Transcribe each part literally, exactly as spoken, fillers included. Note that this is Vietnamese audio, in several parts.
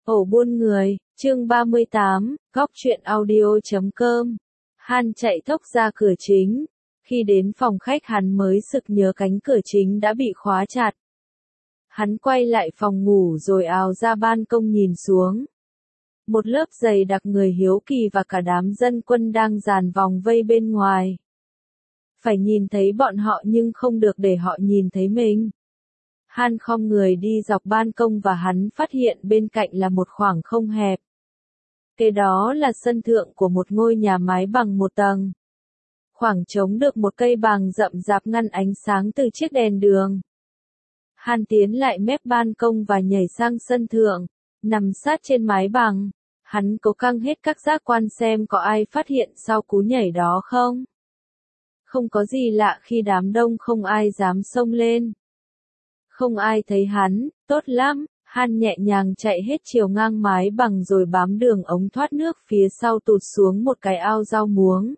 Ổ buôn người, chương ba mươi tám, góc truyện audio chấm com. Han chạy thốc ra cửa chính. Khi đến phòng khách hắn mới sực nhớ cánh cửa chính đã bị khóa chặt. Hắn quay lại phòng ngủ rồi ào ra ban công nhìn xuống. Một lớp dày đặc người hiếu kỳ và cả đám dân quân đang dàn vòng vây bên ngoài. Phải nhìn thấy bọn họ nhưng không được để họ nhìn thấy mình. Han khom người đi dọc ban công và hắn phát hiện bên cạnh là một khoảng không hẹp. Kế đó là sân thượng của một ngôi nhà mái bằng một tầng. Khoảng trống được một cây bàng rậm rạp ngăn ánh sáng từ chiếc đèn đường. Han tiến lại mép ban công và nhảy sang sân thượng, nằm sát trên mái bằng. Hắn cố căng hết các giác quan xem có ai phát hiện sau cú nhảy đó không. Không có gì lạ khi đám đông không ai dám xông lên. Không ai thấy hắn, tốt lắm, Han nhẹ nhàng chạy hết chiều ngang mái bằng rồi bám đường ống thoát nước phía sau tụt xuống một cái ao rau muống.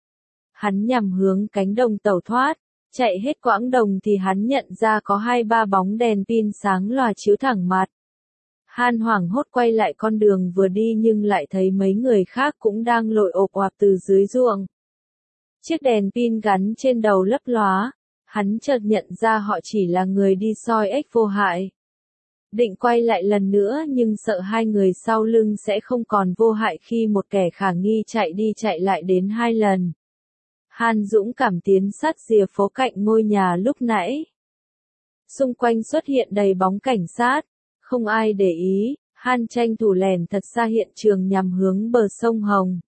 Hắn nhằm hướng cánh đồng tẩu thoát, chạy hết quãng đồng thì hắn nhận ra có hai ba bóng đèn pin sáng lòa chiếu thẳng mặt. Han hoảng hốt quay lại con đường vừa đi nhưng lại thấy mấy người khác cũng đang lội ộp oạp từ dưới ruộng. Chiếc đèn pin gắn trên đầu lấp lóa. Hắn chợt nhận ra họ chỉ là người đi soi ếch vô hại. Định quay lại lần nữa nhưng sợ hai người sau lưng sẽ không còn vô hại khi một kẻ khả nghi chạy đi chạy lại đến hai lần. Han dũng cảm tiến sát rìa phố cạnh ngôi nhà lúc nãy. Xung quanh xuất hiện đầy bóng cảnh sát, không ai để ý, Han tranh thủ lèn thật xa hiện trường nhằm hướng bờ sông Hồng.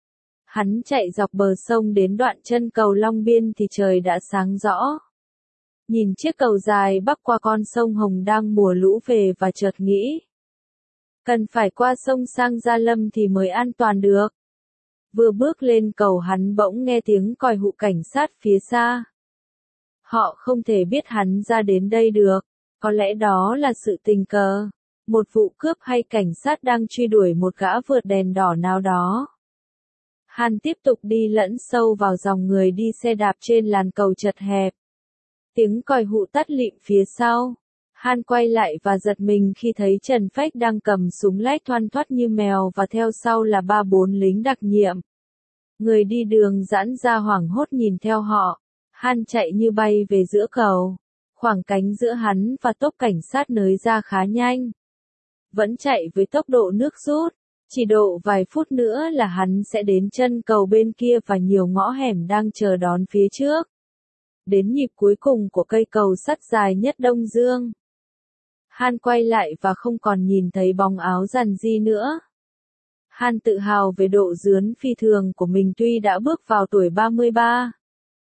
Hắn chạy dọc bờ sông đến đoạn chân cầu Long Biên thì trời đã sáng rõ. Nhìn chiếc cầu dài bắc qua con sông Hồng đang mùa lũ về và chợt nghĩ. Cần phải qua sông sang Gia Lâm thì mới an toàn được. Vừa bước lên cầu hắn bỗng nghe tiếng còi hụ cảnh sát phía xa. Họ không thể biết hắn ra đến đây được, có lẽ đó là sự tình cờ. Một vụ cướp hay cảnh sát đang truy đuổi một gã vượt đèn đỏ nào đó. Han tiếp tục đi lẫn sâu vào dòng người đi xe đạp trên làn cầu chật hẹp. Tiếng còi hụ tắt lịm phía sau. Han quay lại và giật mình khi thấy Trần Phách đang cầm súng lách thoăn thoắt như mèo và theo sau là ba bốn lính đặc nhiệm. Người đi đường giãn ra hoảng hốt nhìn theo họ. Han chạy như bay về giữa cầu. Khoảng cánh giữa hắn và tốp cảnh sát nới ra khá nhanh. Vẫn chạy với tốc độ nước rút. Chỉ độ vài phút nữa là hắn sẽ đến chân cầu bên kia và nhiều ngõ hẻm đang chờ đón phía trước. Đến nhịp cuối cùng của cây cầu sắt dài nhất Đông Dương. Han quay lại và không còn nhìn thấy bóng áo dằn di nữa. Han tự hào về độ dướn phi thường của mình tuy đã bước vào tuổi ba mươi ba.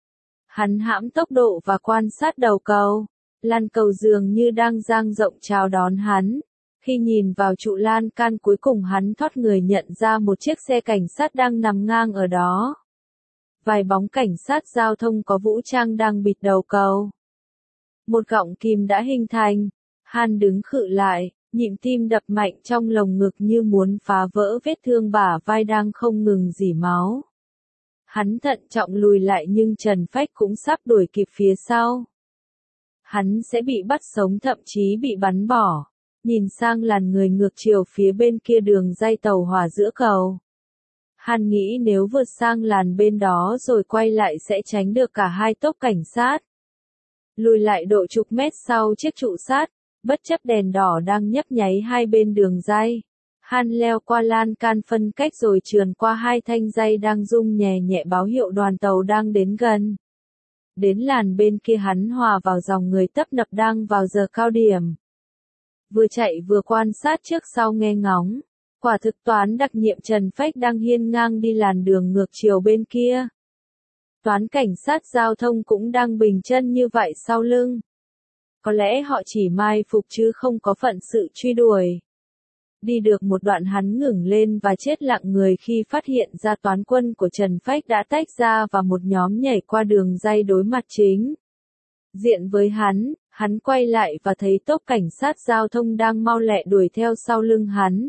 Hắn hãm tốc độ và quan sát đầu cầu. Lan cầu dường như đang dang rộng chào đón hắn. Khi nhìn vào trụ lan can cuối cùng hắn thoát người nhận ra một chiếc xe cảnh sát đang nằm ngang ở đó. Vài bóng cảnh sát giao thông có vũ trang đang bịt đầu cầu. Một gọng kìm đã hình thành. Han đứng khựng lại, nhịp tim đập mạnh trong lồng ngực như muốn phá vỡ vết thương bả vai đang không ngừng rỉ máu. Hắn thận trọng lùi lại nhưng Trần Phách cũng sắp đuổi kịp phía sau. Hắn sẽ bị bắt sống thậm chí bị bắn bỏ. Nhìn sang làn người ngược chiều phía bên kia đường ray tàu hỏa giữa cầu. Han nghĩ nếu vượt sang làn bên đó rồi quay lại sẽ tránh được cả hai tốp cảnh sát. Lùi lại độ chục mét sau chiếc trụ sắt, bất chấp đèn đỏ đang nhấp nháy hai bên đường ray. Han leo qua lan can phân cách rồi trườn qua hai thanh ray đang rung nhẹ nhẹ báo hiệu đoàn tàu đang đến gần. Đến làn bên kia hắn hòa vào dòng người tấp nập đang vào giờ cao điểm. Vừa chạy vừa quan sát trước sau nghe ngóng. Quả thực toán đặc nhiệm Trần Phách đang hiên ngang đi làn đường ngược chiều bên kia. Toán cảnh sát giao thông cũng đang bình chân như vậy sau lưng. Có lẽ họ chỉ mai phục chứ không có phận sự truy đuổi. Đi được một đoạn hắn ngừng lên và chết lặng người khi phát hiện ra toán quân của Trần Phách đã tách ra và một nhóm nhảy qua đường ray đối mặt chính diện với hắn. Hắn quay lại và thấy tốp cảnh sát giao thông đang mau lẹ đuổi theo sau lưng hắn.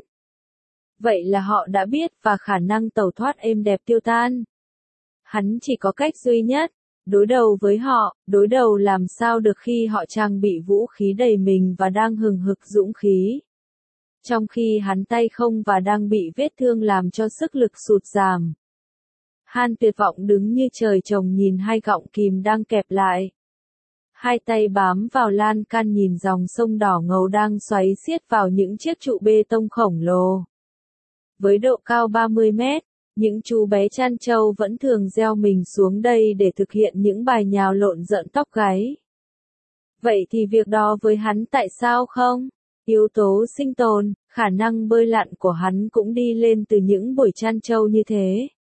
Vậy là họ đã biết và khả năng tẩu thoát êm đẹp tiêu tan. Hắn chỉ có cách duy nhất, đối đầu với họ, đối đầu làm sao được khi họ trang bị vũ khí đầy mình và đang hừng hực dũng khí. trong khi hắn tay không và đang bị vết thương làm cho sức lực sụt giảm. Han tuyệt vọng đứng như trời trồng nhìn hai gọng kìm đang kẹp lại. Hai tay bám vào lan can nhìn dòng sông đỏ ngầu đang xoáy xiết vào những chiếc trụ bê tông khổng lồ. Với độ cao ba mươi mét, những chú bé chăn trâu vẫn thường gieo mình xuống đây để thực hiện những bài nhào lộn rợn tóc gáy. Vậy thì việc đó với hắn tại sao không? Yếu tố sinh tồn, khả năng bơi lặn của hắn cũng đi lên từ những buổi chăn trâu như thế.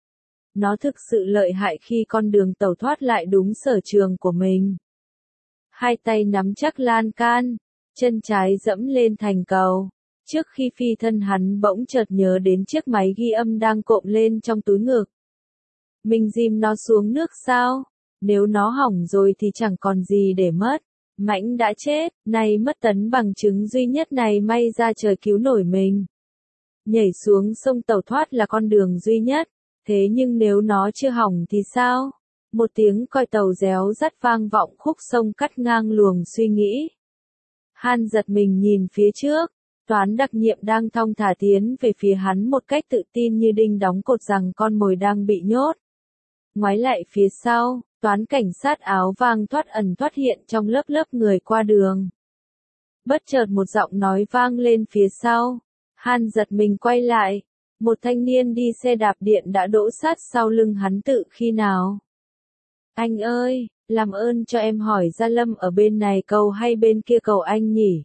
Nó thực sự lợi hại khi con đường tẩu thoát lại đúng sở trường của mình. Hai tay nắm chắc lan can, chân trái dẫm lên thành cầu. Trước khi phi thân hắn bỗng chợt nhớ đến chiếc máy ghi âm đang cộm lên trong túi ngực. Mình dìm nó xuống nước sao? Nếu nó hỏng rồi thì chẳng còn gì để mất. Mãnh đã chết, nay mất tấn bằng chứng duy nhất này may ra trời cứu nổi mình. Nhảy xuống sông tẩu thoát là con đường duy nhất, thế nhưng nếu nó chưa hỏng thì sao? Một tiếng còi tàu réo rắt vang vọng khúc sông cắt ngang luồng suy nghĩ. Han giật mình nhìn phía trước, Toán đặc nhiệm đang thong thả tiến về phía hắn một cách tự tin như đinh đóng cột rằng con mồi đang bị nhốt. Ngoái lại phía sau, toán cảnh sát áo vàng thoát ẩn thoát hiện trong lớp lớp người qua đường. Bất chợt một giọng nói vang lên phía sau. Han giật mình quay lại. Một thanh niên đi xe đạp điện đã đỗ sát sau lưng hắn tự khi nào. Anh ơi, làm ơn cho em hỏi Gia Lâm ở bên này cầu hay bên kia cầu anh nhỉ?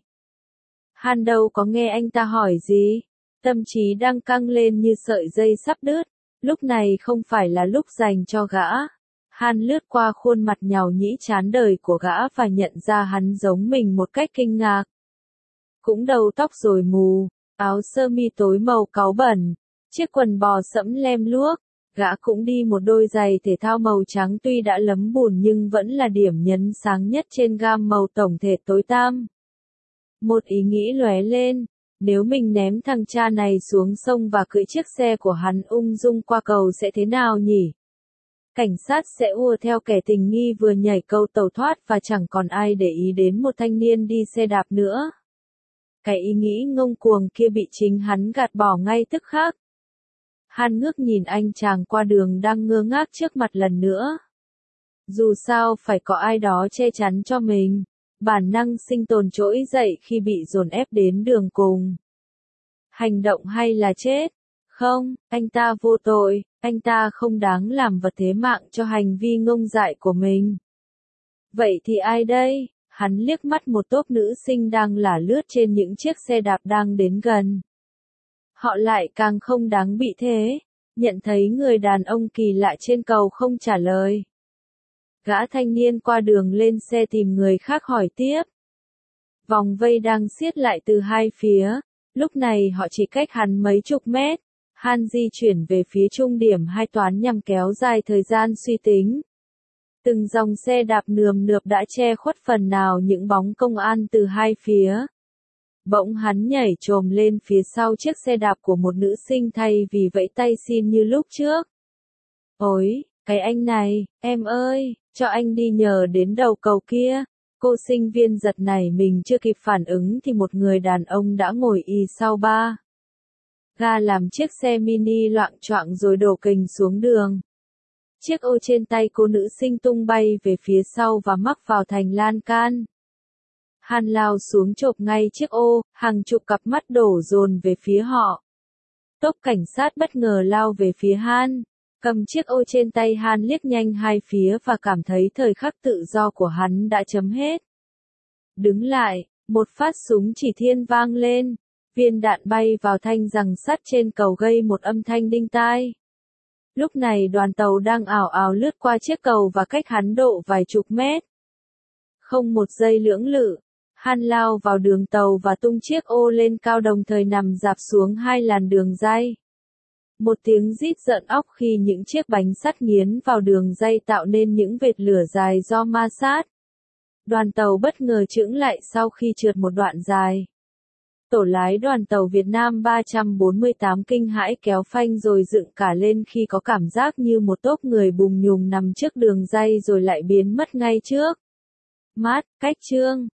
Han đâu có nghe anh ta hỏi gì. Tâm trí đang căng lên như sợi dây sắp đứt. Lúc này không phải là lúc dành cho gã. Han lướt qua khuôn mặt nhàu nhĩ chán đời của gã và nhận ra hắn giống mình một cách kinh ngạc. Cũng đầu tóc rồi mù, áo sơ mi tối màu cáu bẩn, chiếc quần bò sẫm lem luốc, gã cũng đi một đôi giày thể thao màu trắng tuy đã lấm bùn nhưng vẫn là điểm nhấn sáng nhất trên gam màu tổng thể tối tăm. Một ý nghĩ lóe lên, nếu mình ném thằng cha này xuống sông và cưỡi chiếc xe của hắn ung dung qua cầu sẽ thế nào nhỉ? Cảnh sát sẽ ùa theo kẻ tình nghi vừa nhảy cầu tẩu thoát và chẳng còn ai để ý đến một thanh niên đi xe đạp nữa. Cái ý nghĩ ngông cuồng kia bị chính hắn gạt bỏ ngay tức khắc. Han ngước nhìn anh chàng qua đường đang ngơ ngác trước mặt lần nữa. Dù sao phải có ai đó che chắn cho mình. Bản năng sinh tồn trỗi dậy khi bị dồn ép đến đường cùng. Hành động hay là chết? Không, anh ta vô tội, anh ta không đáng làm vật thế mạng cho hành vi ngông dại của mình. Vậy thì ai đây? Hắn liếc mắt một tốp nữ sinh đang lả lướt trên những chiếc xe đạp đang đến gần. Họ lại càng không đáng bị thế. Nhận thấy người đàn ông kỳ lạ trên cầu không trả lời. Gã thanh niên qua đường lên xe tìm người khác hỏi tiếp. Vòng vây đang siết lại từ hai phía. Lúc này họ chỉ cách hắn mấy chục mét. Han di chuyển về phía trung điểm hai toán nhằm kéo dài thời gian suy tính. Từng dòng xe đạp nườm nượp đã che khuất phần nào những bóng công an từ hai phía. Bỗng hắn nhảy chồm lên phía sau chiếc xe đạp của một nữ sinh thay vì vẫy tay xin như lúc trước. Ôi, cái anh này, em ơi, cho anh đi nhờ đến đầu cầu kia. Cô sinh viên giật nảy mình chưa kịp phản ứng thì một người đàn ông đã ngồi y sau ba ga làm chiếc xe mini loạng choạng rồi đổ kình xuống đường. Chiếc ô trên tay cô nữ sinh tung bay về phía sau và mắc vào thành lan can. Han lao xuống chộp ngay chiếc ô, hàng chục cặp mắt đổ dồn về phía họ. Tốp cảnh sát bất ngờ lao về phía Han. Cầm chiếc ô trên tay Han liếc nhanh hai phía và cảm thấy thời khắc tự do của hắn đã chấm hết. Đứng lại, một phát súng chỉ thiên vang lên. Viên đạn bay vào thanh giằng sắt trên cầu gây một âm thanh đinh tai. Lúc này đoàn tàu đang ảo ảo lướt qua chiếc cầu và cách hắn độ vài chục mét. Không một giây lưỡng lự, Han lao vào đường tàu và tung chiếc ô lên cao đồng thời nằm rạp xuống hai làn đường ray. Một tiếng rít giận óc khi những chiếc bánh sắt nghiến vào đường ray tạo nên những vệt lửa dài do ma sát. Đoàn tàu bất ngờ chững lại sau khi trượt một đoạn dài. Tổ lái đoàn tàu Việt Nam ba trăm bốn mươi tám kinh hãi kéo phanh rồi dựng cả lên khi có cảm giác như một tốp người bùng nhùng nằm trước đường ray rồi lại biến mất ngay trước. Mát, cách chương.